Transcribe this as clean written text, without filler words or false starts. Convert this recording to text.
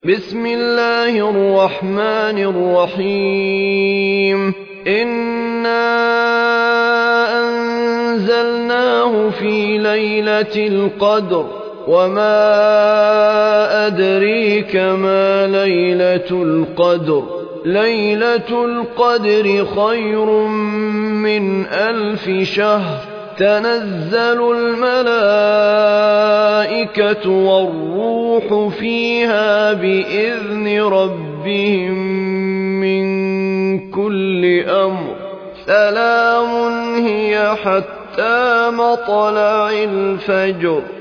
بسم الله الرحمن الرحيم إنا أنزلناه في ليلة القدر وما أدريك ما ليلة القدر ليلة القدر خير من 1000 شهر تنزل الملائكة والروح فيها بإذن ربهم من كل أمر سلام هي حتى مطلع الفجر